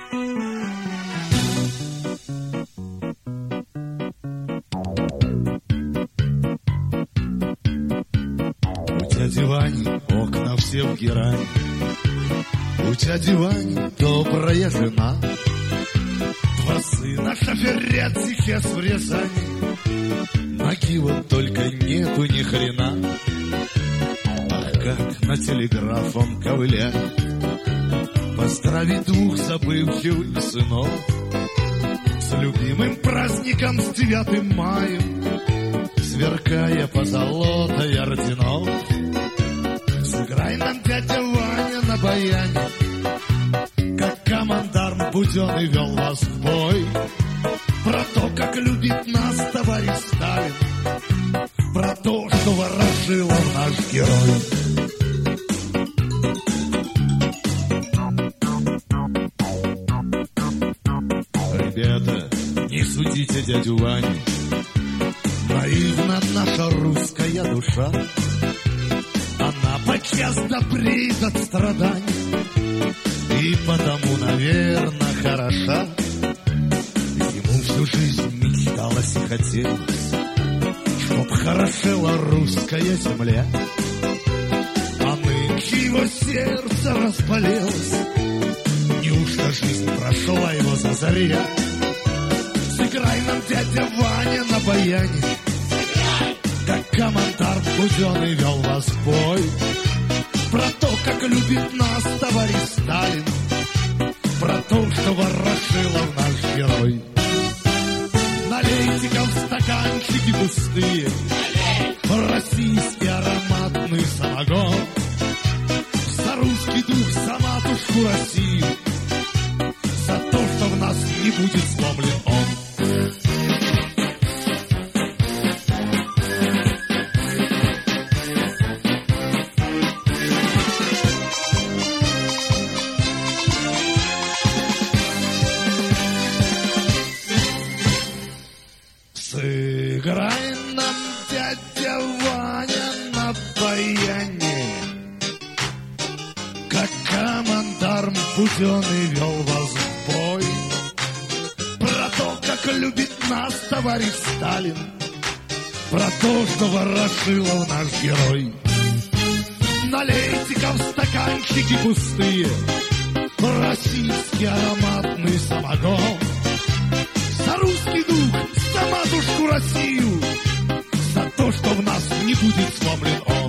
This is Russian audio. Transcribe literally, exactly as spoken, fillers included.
У дяди Вани окна все в герани, у дяди Вани добрая жена, два сына шоферят сейчас в Рязани, ноги вот только нету ни хрена. Ах, как на телеграф он ковыляет, поздравить двух забывчивых сынов с любимым праздником, с девятым маем, сверкая позолотой орденов. Сыграй нам, дядя Ваня, на баяне, как командарм буденный вел вас в бой, про то, как любит нас товарищ Сталин, про то, что Ворошилов наш герой. Ребята, не судите дядю Ваню, наивна наша русская душа, она подчас добреет от страданий и потому, наверное, хороша. Ему всю жизнь мечталось и хотелось, чтоб хорошела русская земля, а нынче его сердце распалилось. Неужто жизнь прошла его зазря? Сыграй нам, дядя Ваня, на баяне, как командарм буденный вел вас в бой, про то, как любит нас товарищ Сталин, про то, что Ворошилов наш герой. Налейте-ка в стаканчики пустые российский ароматный самогон, за русский дух, за матушку Россию, за то, что в нас не будет сломлен он. Сыграй нам, дядя Ваня, на баяне, как командарм буденный вел вас в бой, про то, как любит нас товарищ Сталин, про то, что Ворошилов наш герой. Налейте-ка в стаканчики пустые российский ароматный самогон, за русский дух, за матушку Россию, за то, что в нас не будет сломлен он.